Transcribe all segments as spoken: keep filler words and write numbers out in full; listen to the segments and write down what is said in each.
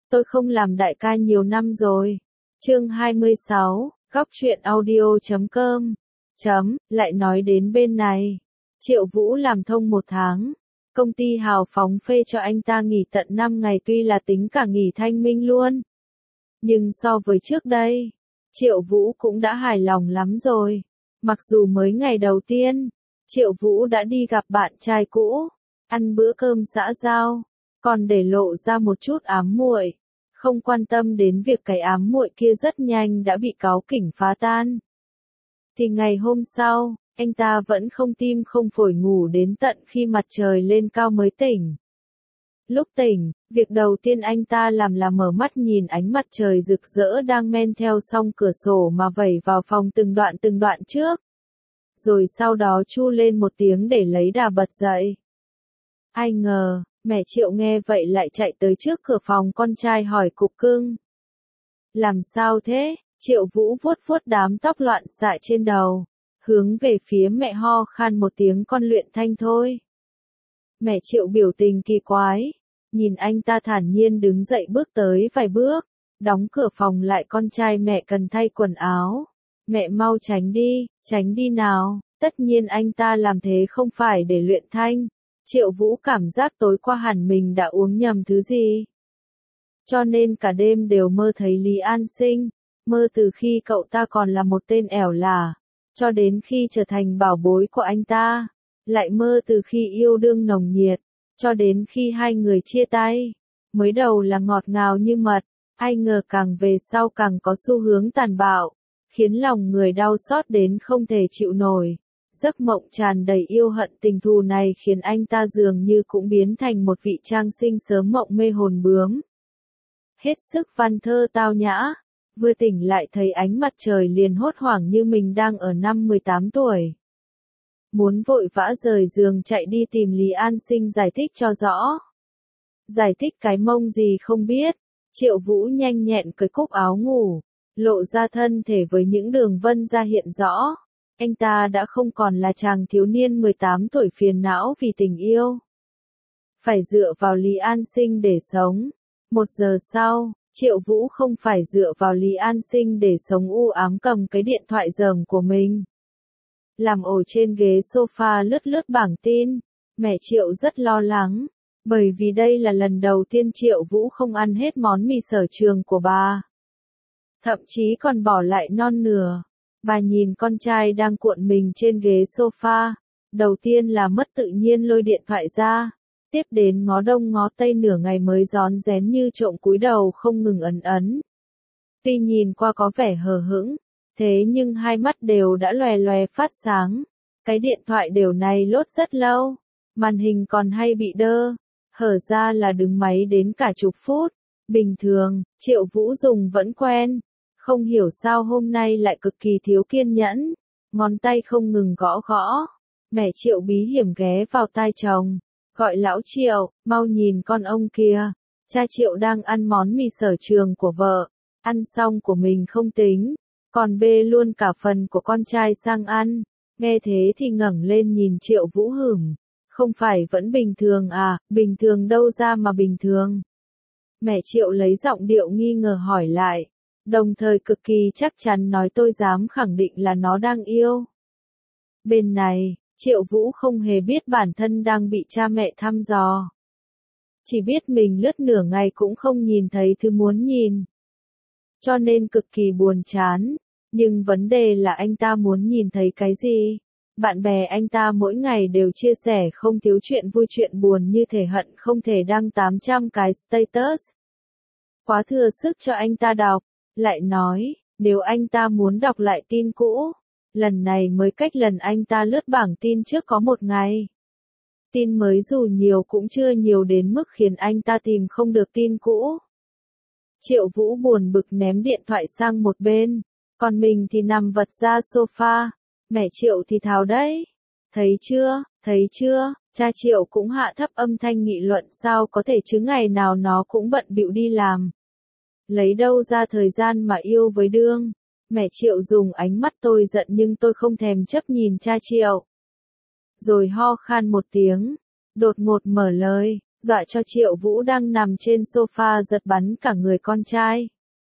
tôi không làm đại ca nhiều năm rồi. Chương hai mươi sáu, góc truyện audio chấm com. Chấm, lại nói đến bên này. Triệu Vũ làm thông một tháng. Công ty hào phóng phê cho anh ta nghỉ tận năm ngày tuy là tính cả nghỉ thanh minh luôn. Nhưng so với trước đây, Triệu Vũ cũng đã hài lòng lắm rồi. Mặc dù mới ngày đầu tiên, Triệu Vũ đã đi gặp bạn trai cũ, ăn bữa cơm xã giao, còn để lộ ra một chút ám muội, không quan tâm đến việc cái ám muội kia rất nhanh đã bị cáu kỉnh phá tan. Thì ngày hôm sau, anh ta vẫn không tim không phổi ngủ đến tận khi mặt trời lên cao mới tỉnh. Lúc tỉnh, việc đầu tiên anh ta làm là mở mắt nhìn ánh mặt trời rực rỡ đang men theo song cửa sổ mà vẩy vào phòng từng đoạn từng đoạn trước. Rồi sau đó chu lên một tiếng để lấy đà bật dậy. Ai ngờ, mẹ Triệu nghe vậy lại chạy tới trước cửa phòng con trai hỏi cục cưng. Làm sao thế? Triệu Vũ vuốt vuốt đám tóc loạn xạ trên đầu, hướng về phía mẹ ho khan một tiếng con luyện thanh thôi. Mẹ Triệu biểu tình kỳ quái, nhìn anh ta thản nhiên đứng dậy bước tới vài bước, đóng cửa phòng lại con trai mẹ cần thay quần áo. Mẹ mau tránh đi, tránh đi nào, tất nhiên anh ta làm thế không phải để luyện thanh. Triệu Vũ cảm giác tối qua hẳn mình đã uống nhầm thứ gì. Cho nên cả đêm đều mơ thấy Lý An Sinh, mơ từ khi cậu ta còn là một tên ẻo lả, cho đến khi trở thành bảo bối của anh ta, lại mơ từ khi yêu đương nồng nhiệt, cho đến khi hai người chia tay. Mới đầu là ngọt ngào như mật, ai ngờ càng về sau càng có xu hướng tàn bạo, khiến lòng người đau xót đến không thể chịu nổi. Giấc mộng tràn đầy yêu hận tình thù này khiến anh ta dường như cũng biến thành một vị trang sinh sớm mộng mê hồn bướm. Hết sức văn thơ tao nhã, vừa tỉnh lại thấy ánh mặt trời liền hốt hoảng như mình đang ở năm mười tám tuổi. Muốn vội vã rời giường chạy đi tìm Lý An Sinh giải thích cho rõ. Giải thích cái mông gì không biết, Triệu Vũ nhanh nhẹn cởi cúc áo ngủ, lộ ra thân thể với những đường vân da hiện rõ. Anh ta đã không còn là chàng thiếu niên mười tám tuổi phiền não vì tình yêu. Phải dựa vào Lý An Sinh để sống. Một giờ sau, Triệu Vũ không phải dựa vào Lý An Sinh để sống u ám cầm cái điện thoại rờm của mình. Làm ổ trên ghế sofa lướt lướt bảng tin, mẹ Triệu rất lo lắng, bởi vì đây là lần đầu tiên Triệu Vũ không ăn hết món mì sở trường của bà. Thậm chí còn bỏ lại non nửa. Bà nhìn con trai đang cuộn mình trên ghế sofa, đầu tiên là mất tự nhiên lôi điện thoại ra, tiếp đến ngó đông ngó tây nửa ngày mới rón rén như trộm cúi đầu không ngừng ấn ấn. Tuy nhìn qua có vẻ hờ hững, thế nhưng hai mắt đều đã lòe lòe phát sáng. Cái điện thoại đều này lốt rất lâu, màn hình còn hay bị đơ, hở ra là đứng máy đến cả chục phút. Bình thường, Triệu Vũ dùng vẫn quen. Không hiểu sao hôm nay lại cực kỳ thiếu kiên nhẫn, ngón tay không ngừng gõ gõ. Mẹ Triệu bí hiểm ghé vào tai chồng, gọi lão Triệu, mau nhìn con ông kia. Cha Triệu đang ăn món mì sở trường của vợ, ăn xong của mình không tính, còn bê luôn cả phần của con trai sang ăn. Nghe thế thì ngẩng lên nhìn Triệu Vũ hửm, không phải vẫn bình thường à, bình thường đâu ra mà bình thường. Mẹ Triệu lấy giọng điệu nghi ngờ hỏi lại. Đồng thời cực kỳ chắc chắn nói tôi dám khẳng định là nó đang yêu. Bên này, Triệu Vũ không hề biết bản thân đang bị cha mẹ thăm dò. Chỉ biết mình lướt nửa ngày cũng không nhìn thấy thứ muốn nhìn. Cho nên cực kỳ buồn chán. Nhưng vấn đề là anh ta muốn nhìn thấy cái gì? Bạn bè anh ta mỗi ngày đều chia sẻ không thiếu chuyện vui chuyện buồn như thể hận không thể đăng tám trăm cái status. Quá thừa sức cho anh ta đọc. Lại nói, nếu anh ta muốn đọc lại tin cũ, lần này mới cách lần anh ta lướt bảng tin trước có một ngày. Tin mới dù nhiều cũng chưa nhiều đến mức khiến anh ta tìm không được tin cũ. Triệu Vũ buồn bực ném điện thoại sang một bên, còn mình thì nằm vật ra sofa. Mẹ Triệu thì thào đấy. Thấy chưa, thấy chưa, cha Triệu cũng hạ thấp âm thanh nghị luận sao có thể chứ ngày nào nó cũng bận bịu đi làm. Lấy đâu ra thời gian mà yêu với đương. Mẹ Triệu dùng ánh mắt tôi giận nhưng tôi không thèm chấp nhìn cha Triệu. Rồi ho khan một tiếng, đột ngột mở lời, dọa cho Triệu Vũ đang nằm trên sofa giật bắn cả người con trai.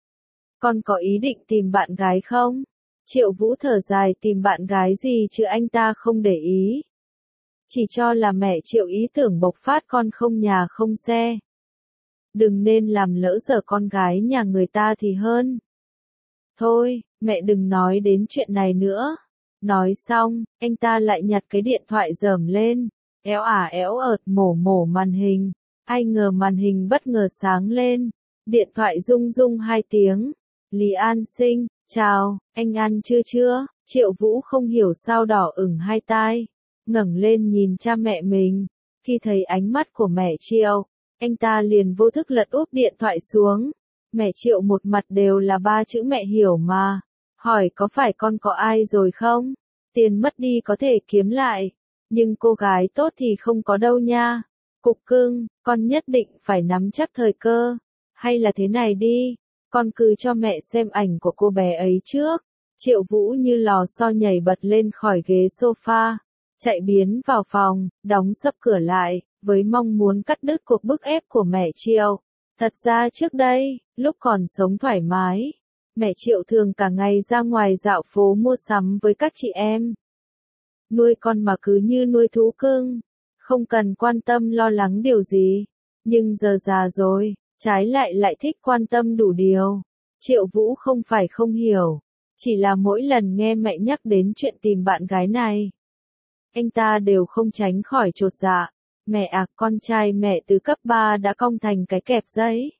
Con có ý định tìm bạn gái không? Triệu Vũ thở dài, tìm bạn gái gì chứ, anh ta không để ý. Chỉ cho là mẹ Triệu ý tưởng bộc phát, con không nhà không xe. Đừng nên làm lỡ dở con gái nhà người ta thì hơn. Thôi, mẹ đừng nói đến chuyện này nữa. Nói xong, anh ta lại nhặt cái điện thoại rởm lên, éo ả éo ợt mổ mổ màn hình. Ai ngờ màn hình bất ngờ sáng lên, điện thoại rung rung hai tiếng. Lý An Sinh, chào, anh ăn chưa chưa? Triệu Vũ không hiểu sao đỏ ửng hai tai, ngẩng lên nhìn cha mẹ mình. Khi thấy ánh mắt của mẹ Triệu, anh ta liền vô thức lật úp điện thoại xuống. Mẹ Triệu một mặt đều là ba chữ mẹ hiểu mà. Hỏi có phải con có ai rồi không? Tiền mất đi có thể kiếm lại, nhưng cô gái tốt thì không có đâu nha. Cục cưng, con nhất định phải nắm chắc thời cơ. Hay là thế này đi, con cứ cho mẹ xem ảnh của cô bé ấy trước. Triệu Vũ như lò xo nhảy bật lên khỏi ghế sofa, chạy biến vào phòng, đóng sập cửa lại, với mong muốn cắt đứt cuộc bức ép của mẹ Triệu. Thật ra trước đây, lúc còn sống thoải mái, mẹ Triệu thường cả ngày ra ngoài dạo phố mua sắm với các chị em. Nuôi con mà cứ như nuôi thú cưng, không cần quan tâm lo lắng điều gì. Nhưng giờ già rồi, trái lại lại thích quan tâm đủ điều. Triệu Vũ không phải không hiểu, chỉ là mỗi lần nghe mẹ nhắc đến chuyện tìm bạn gái này, anh ta đều không tránh khỏi chột dạ. Mẹ à, con trai mẹ từ cấp ba đã cong thành cái kẹp giấy.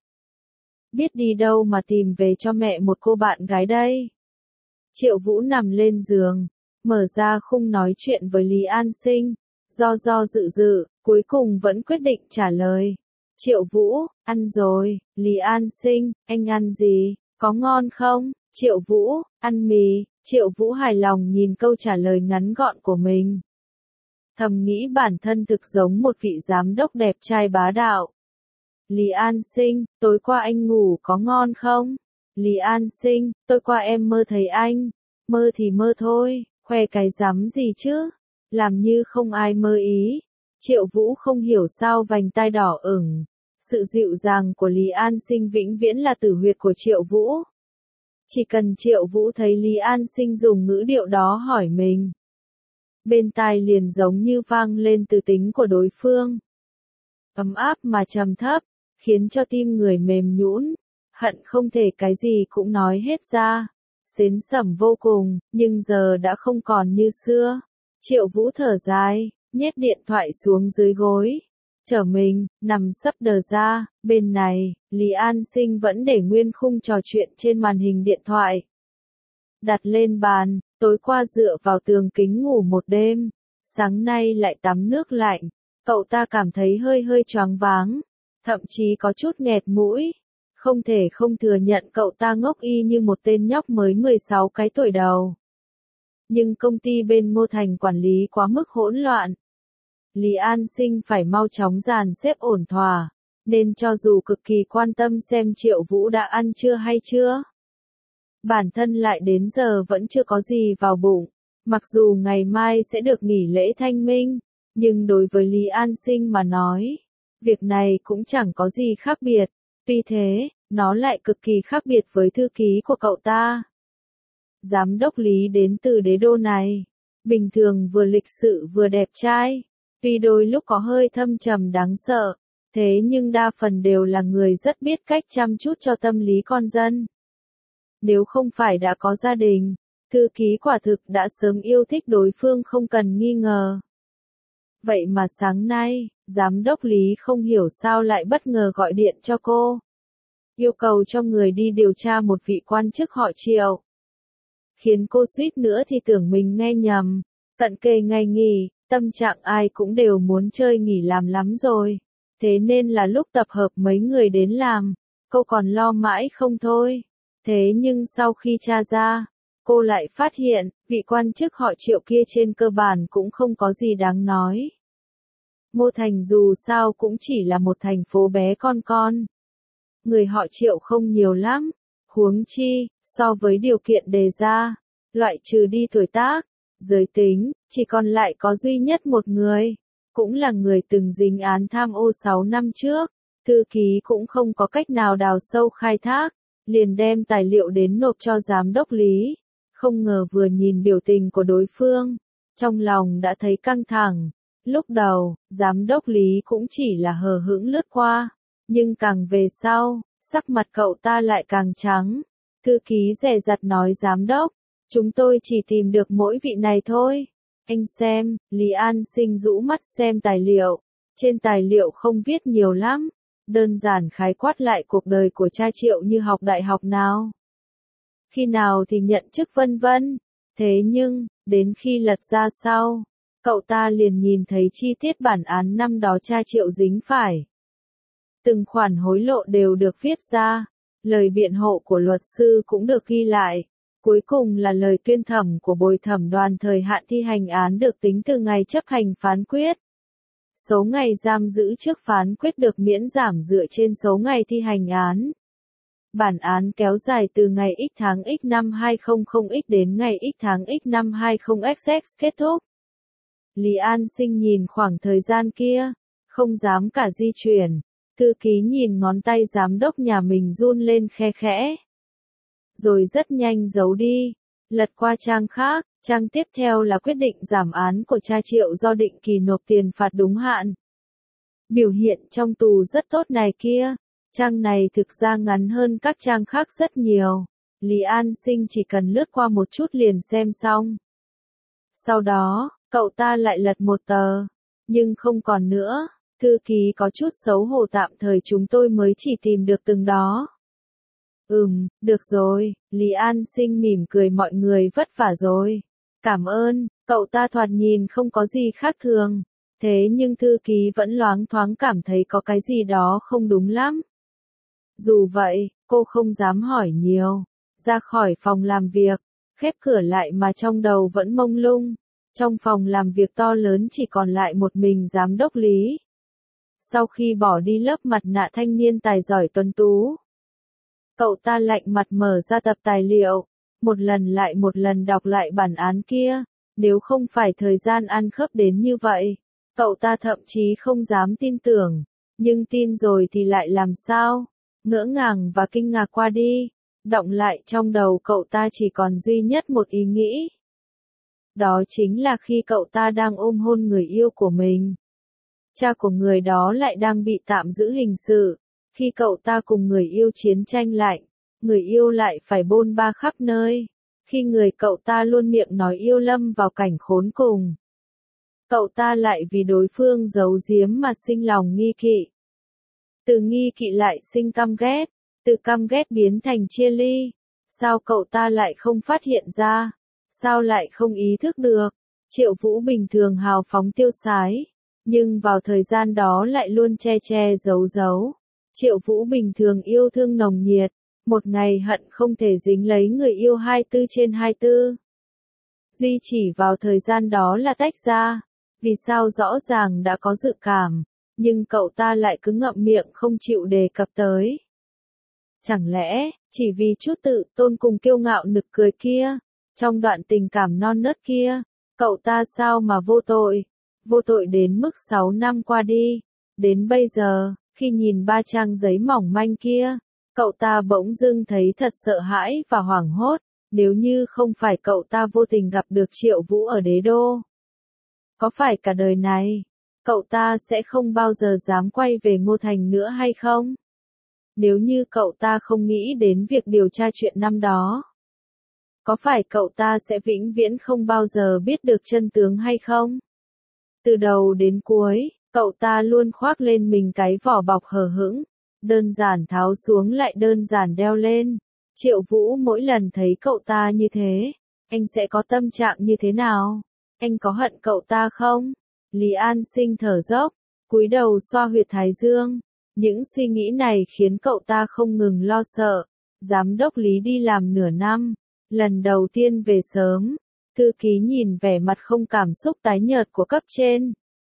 Biết đi đâu mà tìm về cho mẹ một cô bạn gái đây. Triệu Vũ nằm lên giường, mở ra khung nói chuyện với Lý An Sinh, do do dự dự, cuối cùng vẫn quyết định trả lời. Triệu Vũ, ăn rồi. Lý An Sinh, anh ăn gì, có ngon không? Triệu Vũ, ăn mì. Triệu Vũ hài lòng nhìn câu trả lời ngắn gọn của mình. Thầm nghĩ bản thân thực giống một vị giám đốc đẹp trai bá đạo. Lý An Sinh, tối qua anh ngủ có ngon không? Lý An Sinh, tối qua em mơ thấy anh. Mơ thì mơ thôi, khoe cái dám gì chứ? Làm như không ai mơ ý. Triệu Vũ không hiểu sao vành tai đỏ ửng. Sự dịu dàng của Lý An Sinh vĩnh viễn là tử huyệt của Triệu Vũ. Chỉ cần Triệu Vũ thấy Lý An Sinh dùng ngữ điệu đó hỏi mình, bên tai liền giống như vang lên từ tính của đối phương. Ấm áp mà trầm thấp, khiến cho tim người mềm nhũn, hận không thể cái gì cũng nói hết ra. Xến sẩm vô cùng, nhưng giờ đã không còn như xưa. Triệu Vũ thở dài, nhét điện thoại xuống dưới gối, trở mình, nằm sấp đờ ra. Bên này, Lý An Sinh vẫn để nguyên khung trò chuyện trên màn hình điện thoại. Đặt lên bàn, tối qua dựa vào tường kính ngủ một đêm, sáng nay lại tắm nước lạnh, cậu ta cảm thấy hơi hơi choáng váng, thậm chí có chút nghẹt mũi. Không thể không thừa nhận cậu ta ngốc y như một tên nhóc mới mười sáu cái tuổi đầu. Nhưng công ty bên Ngô Thành quản lý quá mức hỗn loạn. Lý An Sinh phải mau chóng dàn xếp ổn thỏa, nên cho dù cực kỳ quan tâm xem Triệu Vũ đã ăn chưa hay chưa, bản thân lại đến giờ vẫn chưa có gì vào bụng. Mặc dù ngày mai sẽ được nghỉ lễ Thanh Minh, nhưng đối với Lý An Sinh mà nói, việc này cũng chẳng có gì khác biệt. Tuy thế, nó lại cực kỳ khác biệt với thư ký của cậu ta. Giám đốc Lý đến từ đế đô này, bình thường vừa lịch sự vừa đẹp trai, tuy đôi lúc có hơi thâm trầm đáng sợ, thế nhưng đa phần đều là người rất biết cách chăm chút cho tâm lý con dân. Nếu không phải đã có gia đình, thư ký quả thực đã sớm yêu thích đối phương không cần nghi ngờ. Vậy mà sáng nay, giám đốc Lý không hiểu sao lại bất ngờ gọi điện cho cô, yêu cầu cho người đi điều tra một vị quan chức họ Triệu. Khiến cô suýt nữa thì tưởng mình nghe nhầm. Cận kề ngày nghỉ, tâm trạng ai cũng đều muốn chơi nghỉ làm lắm rồi. Thế nên là lúc tập hợp mấy người đến làm, cô còn lo mãi không thôi. Thế nhưng sau khi tra ra, cô lại phát hiện, vị quan chức họ Triệu kia trên cơ bản cũng không có gì đáng nói. Ngô Thành dù sao cũng chỉ là một thành phố bé con con. Người họ Triệu không nhiều lắm, huống chi, so với điều kiện đề ra, loại trừ đi tuổi tác, giới tính, chỉ còn lại có duy nhất một người. cũng là người từng dính án tham ô sáu năm trước, thư ký cũng không có cách nào đào sâu khai thác, liền đem tài liệu đến nộp cho giám đốc Lý. Không ngờ vừa nhìn biểu tình của đối phương, trong lòng đã thấy căng thẳng. Lúc đầu, giám đốc Lý cũng chỉ là hờ hững lướt qua, nhưng càng về sau, sắc mặt cậu ta lại càng trắng. Thư ký dè dặt nói giám đốc, chúng tôi chỉ tìm được mỗi vị này thôi. Anh xem, Lý An Sinh rũ mắt xem tài liệu. Trên tài liệu không viết nhiều lắm, đơn giản khái quát lại cuộc đời của cha Triệu như học đại học nào, khi nào thì nhận chức vân vân. Thế nhưng, đến khi lật ra sau, cậu ta liền nhìn thấy chi tiết bản án năm đó cha Triệu dính phải. Từng khoản hối lộ đều được viết ra, lời biện hộ của luật sư cũng được ghi lại. Cuối cùng là lời tuyên thẩm của bồi thẩm đoàn thời hạn thi hành án được tính từ ngày chấp hành phán quyết. Số ngày giam giữ trước phán quyết được miễn giảm dựa trên số ngày thi hành án. Bản án kéo dài từ ngày X tháng X năm hai không không X đến ngày X tháng X năm hai không X X kết thúc. Lý An Sinh nhìn khoảng thời gian kia, không dám cả di chuyển. Thư ký nhìn ngón tay giám đốc nhà mình run lên khe khẽ. Rồi rất nhanh giấu đi, lật qua trang khác, trang tiếp theo là quyết định giảm án của cha Triệu do định kỳ nộp tiền phạt đúng hạn. Biểu hiện trong tù rất tốt này kia, trang này thực ra ngắn hơn các trang khác rất nhiều, Lý An Sinh chỉ cần lướt qua một chút liền xem xong. Sau đó, cậu ta lại lật một tờ, nhưng không còn nữa, thư ký có chút xấu hổ tạm thời chúng tôi mới chỉ tìm được từng đó. Ừm, được rồi, Lý An Sinh mỉm cười mọi người vất vả rồi. Cảm ơn, cậu ta thoạt nhìn không có gì khác thường. Thế nhưng thư ký vẫn loáng thoáng cảm thấy có cái gì đó không đúng lắm. Dù vậy, cô không dám hỏi nhiều. Ra khỏi phòng làm việc, khép cửa lại mà trong đầu vẫn mông lung. Trong phòng làm việc to lớn chỉ còn lại một mình giám đốc Lý. Sau khi bỏ đi lớp mặt nạ thanh niên tài giỏi tuấn tú, cậu ta lạnh mặt mở ra tập tài liệu, một lần lại một lần đọc lại bản án kia, nếu không phải thời gian ăn khớp đến như vậy, cậu ta thậm chí không dám tin tưởng, nhưng tin rồi thì lại làm sao, ngỡ ngàng và kinh ngạc qua đi, đọng lại trong đầu cậu ta chỉ còn duy nhất một ý nghĩ. Đó chính là khi cậu ta đang ôm hôn người yêu của mình, cha của người đó lại đang bị tạm giữ hình sự. Khi cậu ta cùng người yêu chiến tranh lạnh, người yêu lại phải bôn ba khắp nơi. Khi người cậu ta luôn miệng nói yêu lâm vào cảnh khốn cùng, cậu ta lại vì đối phương giấu giếm mà sinh lòng nghi kỵ. Từ nghi kỵ lại sinh căm ghét, từ căm ghét biến thành chia ly. Sao cậu ta lại không phát hiện ra? Sao lại không ý thức được? Triệu Vũ bình thường hào phóng tiêu sái, nhưng vào thời gian đó lại luôn che che giấu giấu. Triệu Vũ bình thường yêu thương nồng nhiệt, một ngày hận không thể dính lấy người yêu hai mươi bốn trên hai mươi bốn. Duy chỉ vào thời gian đó là tách ra, vì sao rõ ràng đã có dự cảm, nhưng cậu ta lại cứ ngậm miệng không chịu đề cập tới. Chẳng lẽ, chỉ vì chút tự tôn cùng kiêu ngạo nực cười kia, trong đoạn tình cảm non nớt kia, cậu ta sao mà vô tội, vô tội đến mức sáu năm qua đi, đến bây giờ. Khi nhìn ba trang giấy mỏng manh kia, cậu ta bỗng dưng thấy thật sợ hãi và hoảng hốt, nếu như không phải cậu ta vô tình gặp được Triệu Vũ ở đế đô. Có phải cả đời này, cậu ta sẽ không bao giờ dám quay về Ngô Thành nữa hay không? Nếu như cậu ta không nghĩ đến việc điều tra chuyện năm đó, có phải cậu ta sẽ vĩnh viễn không bao giờ biết được chân tướng hay không? Từ đầu đến cuối, cậu ta luôn khoác lên mình cái vỏ bọc hờ hững, đơn giản tháo xuống lại đơn giản đeo lên. Triệu Vũ mỗi lần thấy cậu ta như thế, anh sẽ có tâm trạng như thế nào? Anh có hận cậu ta không? Lý An Sinh thở dốc, cúi đầu xoa huyệt thái dương. Những suy nghĩ này khiến cậu ta không ngừng lo sợ. Giám đốc Lý đi làm nửa năm, lần đầu tiên về sớm, thư ký nhìn vẻ mặt không cảm xúc tái nhợt của cấp trên,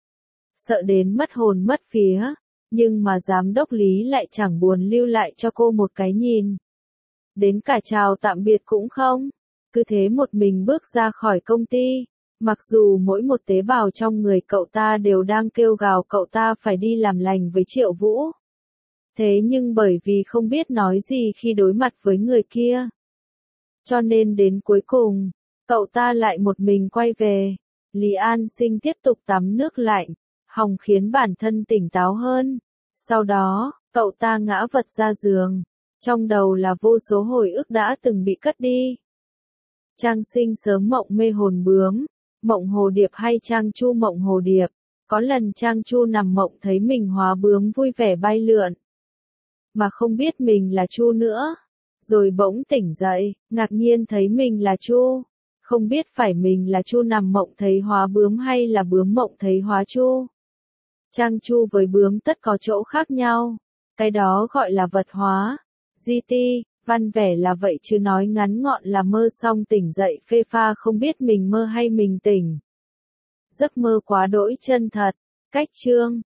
sợ đến mất hồn mất vía, nhưng mà giám đốc Lý lại chẳng buồn lưu lại cho cô một cái nhìn. Đến cả chào tạm biệt cũng không, cứ thế một mình bước ra khỏi công ty, Mặc dù mỗi một tế bào trong người cậu ta đều đang kêu gào cậu ta phải đi làm lành với Triệu Vũ. Thế nhưng bởi vì không biết nói gì khi đối mặt với người kia, cho nên đến cuối cùng, cậu ta lại một mình quay về. Lý An Sinh tiếp tục tắm nước lạnh, hòng khiến bản thân tỉnh táo hơn. Sau đó, cậu ta ngã vật ra giường, trong đầu là vô số hồi ức đã từng bị cất đi. Trang Sinh sớm mộng mê hồn bướm, mộng hồ điệp hay Trang Chu mộng hồ điệp. Có lần Trang Chu nằm mộng thấy mình hóa bướm vui vẻ bay lượn, mà không biết mình là Chu nữa. Rồi bỗng tỉnh dậy, ngạc nhiên thấy mình là Chu. Không biết phải mình là Chu nằm mộng thấy hóa bướm hay là bướm mộng thấy hóa Chu. Trang Chu với bướm tất có chỗ khác nhau. Cái đó gọi là vật hóa. giê tê, văn vẻ là vậy chứ nói ngắn gọn là mơ xong tỉnh dậy phê pha không biết mình mơ hay mình tỉnh. Giấc mơ quá đỗi chân thật. Cách chương